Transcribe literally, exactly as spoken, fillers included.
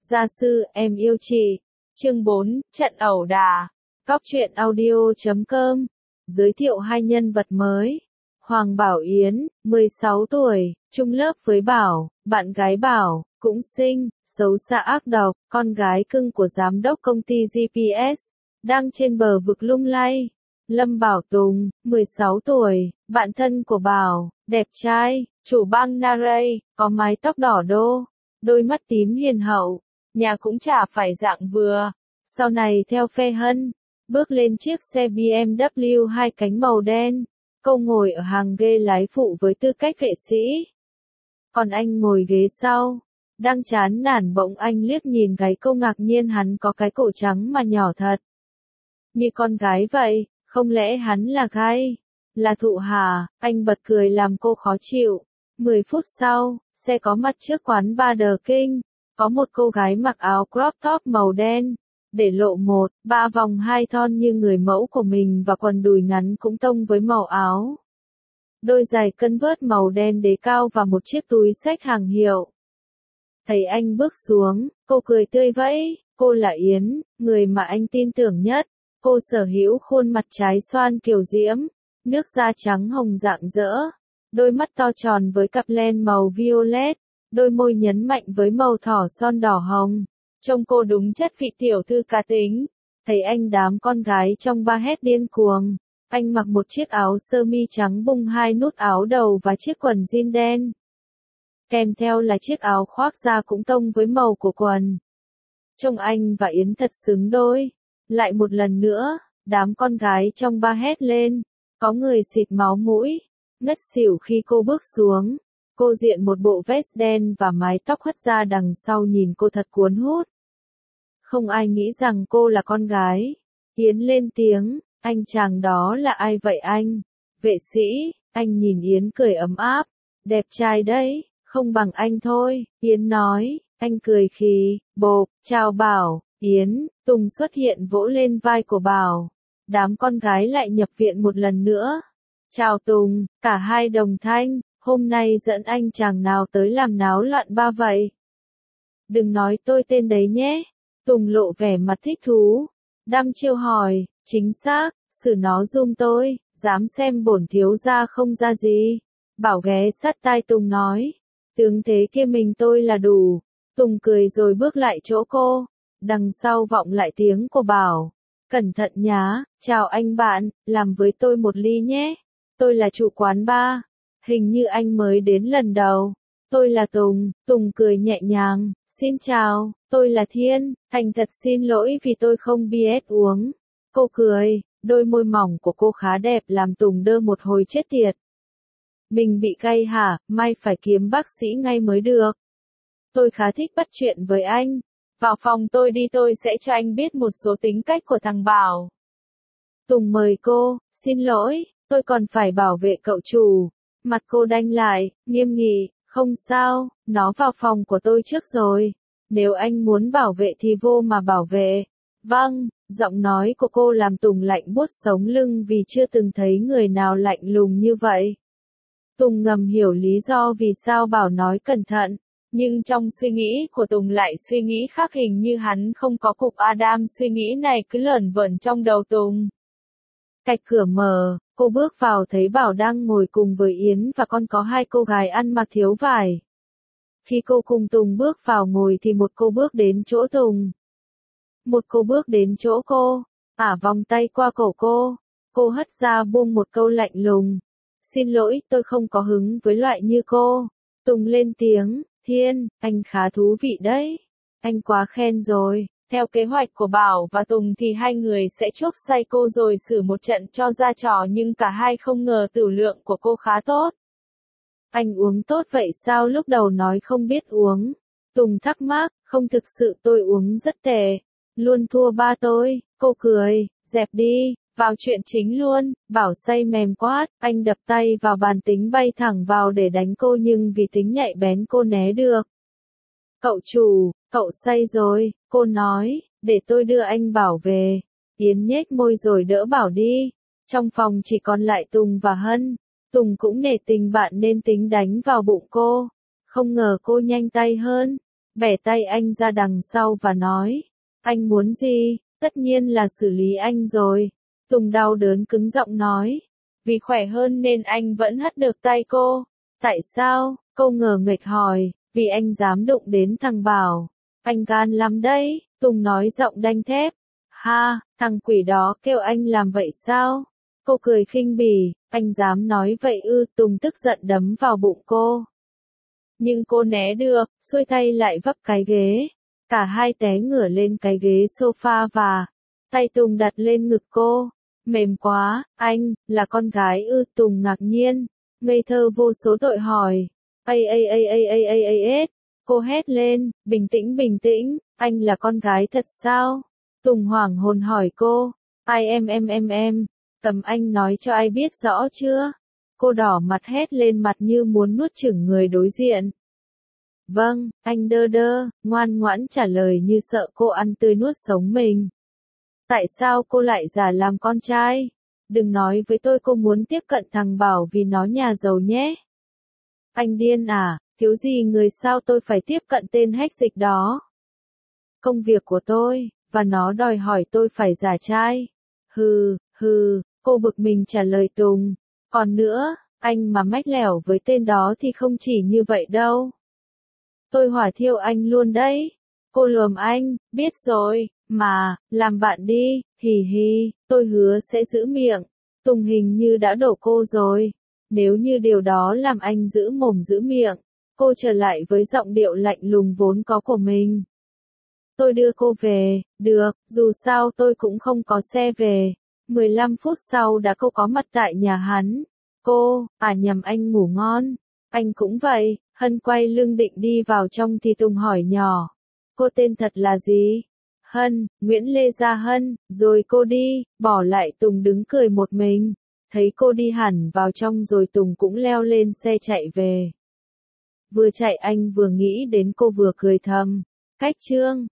Gia sư, em yêu chị. Chương bốn, trận ẩu đả. Cóc truyện audio chấm com. Giới thiệu hai nhân vật mới. Hoàng Bảo Yến, mười sáu tuổi, chung lớp với Bảo, bạn gái Bảo, cũng xinh, xấu xa ác độc, con gái cưng của giám đốc công ty giê pê ét, đang trên bờ vực lung lay. Lâm Bảo Tùng, mười sáu tuổi, bạn thân của Bảo, đẹp trai, chủ bang Naray, có mái tóc đỏ đô, đôi mắt tím hiền hậu, nhà cũng chả phải dạng vừa. Sau này theo phe Hân, bước lên chiếc xe bê em vê hai cánh màu đen, cô ngồi ở hàng ghế lái phụ với tư cách vệ sĩ. Còn anh ngồi ghế sau, đang chán nản bỗng anh liếc nhìn cái cô ngạc nhiên hắn có cái cổ trắng mà nhỏ thật. Như con gái vậy, không lẽ hắn là gay? Là Thụ hả? Anh bật cười làm cô khó chịu. Mười phút sau, xe có mặt trước quán bar The King, có một cô gái mặc áo crop top màu đen, để lộ một, ba vòng hai thon như người mẫu của mình và quần đùi ngắn cũng tông với màu áo. Đôi giày Converse màu đen đế cao và một chiếc túi xách hàng hiệu. Thấy anh bước xuống, cô cười tươi vẫy, cô là Yến, người mà anh tin tưởng nhất. Cô sở hữu khuôn mặt trái xoan kiều diễm, nước da trắng hồng rạng rỡ, đôi mắt to tròn với cặp len màu violet, đôi môi nhấn mạnh với màu thỏ son đỏ hồng. Trông cô đúng chất vị tiểu thư cá tính. Thấy anh đám con gái trong bar hét điên cuồng. Anh mặc một chiếc áo sơ mi trắng bung hai nút áo đầu và chiếc quần jean đen. Kèm theo là chiếc áo khoác da cũng tông với màu của quần. Trông anh và Yến thật xứng đôi. Lại một lần nữa, đám con gái trong bar hét lên. Có người xịt máu mũi, ngất xỉu khi cô bước xuống. Cô diện một bộ vest đen và mái tóc hất ra đằng sau nhìn cô thật cuốn hút. Không ai nghĩ rằng cô là con gái. Yến lên tiếng, anh chàng đó là ai vậy anh? Vệ sĩ, anh nhìn Yến cười ấm áp. Đẹp trai đấy, không bằng anh thôi, Yến nói. Anh cười khì, bộp, chào Bảo, Yến. Tùng xuất hiện vỗ lên vai của Bảo. Đám con gái lại nhập viện một lần nữa. Chào Tùng, cả hai đồng thanh. Hôm nay dẫn anh chàng nào tới làm náo loạn ba vậy? Đừng nói tôi tên đấy nhé. Tùng lộ vẻ mặt thích thú. Đăm chiêu hỏi, chính xác, xử nó giùm tôi, dám xem bổn thiếu gia không ra gì. Bảo ghé sát tai Tùng nói, tướng thế kia mình tôi là đủ. Tùng cười rồi bước lại chỗ cô. Đằng sau vọng lại tiếng của Bảo. Cẩn thận nhá, chào anh bạn, làm với tôi một ly nhé. Tôi là chủ quán bar. Hình như anh mới đến lần đầu. Tôi là Tùng, Tùng cười nhẹ nhàng. Xin chào, tôi là Thiên, thành thật xin lỗi vì tôi không biết uống. Cô cười, đôi môi mỏng của cô khá đẹp làm Tùng đơ một hồi chết tiệt. Mình bị cay hả, may phải kiếm bác sĩ ngay mới được. Tôi khá thích bắt chuyện với anh. Vào phòng tôi đi, tôi sẽ cho anh biết một số tính cách của thằng Bảo. Tùng mời cô, xin lỗi, tôi còn phải bảo vệ cậu chủ. Mặt cô đanh lại, nghiêm nghị, không sao, nó vào phòng của tôi trước rồi. Nếu anh muốn bảo vệ thì vô mà bảo vệ. Vâng, giọng nói của cô làm Tùng lạnh buốt sống lưng vì chưa từng thấy người nào lạnh lùng như vậy. Tùng ngầm hiểu lý do vì sao Bảo nói cẩn thận, nhưng trong suy nghĩ của Tùng lại suy nghĩ khác, hình như hắn không có cục Adam. Suy nghĩ này cứ lởn vởn trong đầu Tùng. Cạch cửa mở, cô bước vào thấy Bảo đang ngồi cùng với Yến và còn có hai cô gái ăn mặc thiếu vải. Khi cô cùng Tùng bước vào ngồi thì một cô bước đến chỗ Tùng. Một cô bước đến chỗ cô, ả vòng tay qua cổ cô. Cô hất ra buông một câu lạnh lùng. Xin lỗi, tôi không có hứng với loại như cô. Tùng lên tiếng, Thiên, anh khá thú vị đấy. Anh quá khen rồi. Theo kế hoạch của Bảo và Tùng thì hai người sẽ chuốc say cô rồi xử một trận cho ra trò, nhưng cả hai không ngờ tửu lượng của cô khá tốt. Anh uống tốt vậy sao lúc đầu nói không biết uống? Tùng thắc mắc, không thực sự tôi uống rất tệ. Luôn thua ba tôi, cô cười, dẹp đi, vào chuyện chính luôn. Bảo say mềm quát, anh đập tay vào bàn tính bay thẳng vào để đánh cô nhưng vì tính nhạy bén cô né được. Cậu chủ, cậu say rồi, cô nói, để tôi đưa anh Bảo về. Yến nhếch môi rồi đỡ Bảo đi. Trong phòng chỉ còn lại Tùng và Hân. Tùng cũng nể tình bạn nên tính đánh vào bụng cô. Không ngờ cô nhanh tay hơn. bẻ tay anh ra đằng sau và nói, anh muốn gì? Tất nhiên là xử lý anh rồi. Tùng đau đớn cứng giọng nói, vì khỏe hơn nên anh vẫn hất được tay cô. Tại sao? Cô ngờ nghệch hỏi, vì anh dám đụng đến thằng Bảo. Anh gan lắm đấy, Tùng nói giọng đanh thép. Ha, thằng quỷ đó kêu anh làm vậy sao? Cô cười khinh bỉ, anh dám nói vậy ư? Tùng tức giận đấm vào bụng cô. Nhưng cô né được, xuôi tay lại vấp cái ghế. Cả hai té ngửa lên cái ghế sofa và tay Tùng đặt lên ngực cô. Mềm quá, anh, là con gái ư? Tùng ngạc nhiên, ngây thơ vô số tội hỏi. Ây ây ây ây ây ây ây ết. Cô hét lên, bình tĩnh bình tĩnh, anh là con gái thật sao? Tùng hoảng hồn hỏi cô, ai em em em em, cầm anh nói cho ai biết rõ chưa? Cô đỏ mặt hét lên mặt như muốn nuốt chửng người đối diện. Vâng, anh đơ đơ, ngoan ngoãn trả lời như sợ cô ăn tươi nuốt sống mình. Tại sao cô lại giả làm con trai? Đừng nói với tôi cô muốn tiếp cận thằng Bảo vì nó nhà giàu nhé. Anh điên à, thiếu gì người sao tôi phải tiếp cận tên hách dịch đó? Công việc của tôi, và nó đòi hỏi tôi phải giả trai. Hừ, hừ, cô bực mình trả lời Tùng. Còn nữa, anh mà mách lẻo với tên đó thì không chỉ như vậy đâu. Tôi hỏa thiêu anh luôn đấy. Cô lườm anh, biết rồi, mà, làm bạn đi, hì hì, tôi hứa sẽ giữ miệng. Tùng hình như đã đổ cô rồi. Nếu như điều đó làm anh giữ mồm giữ miệng, cô trở lại với giọng điệu lạnh lùng vốn có của mình. Tôi đưa cô về, được, dù sao tôi cũng không có xe về. mười lăm phút sau đã cô có mặt tại nhà hắn. Cô, à nhầm anh ngủ ngon. Anh cũng vậy, Hân quay lưng định đi vào trong thì Tùng hỏi nhỏ. Cô tên thật là gì? Hân, Nguyễn Lê Gia Hân, rồi cô đi, bỏ lại Tùng đứng cười một mình. Thấy cô đi hẳn vào trong rồi Tùng cũng leo lên xe chạy về. Vừa chạy anh vừa nghĩ đến cô vừa cười thầm. Cách chương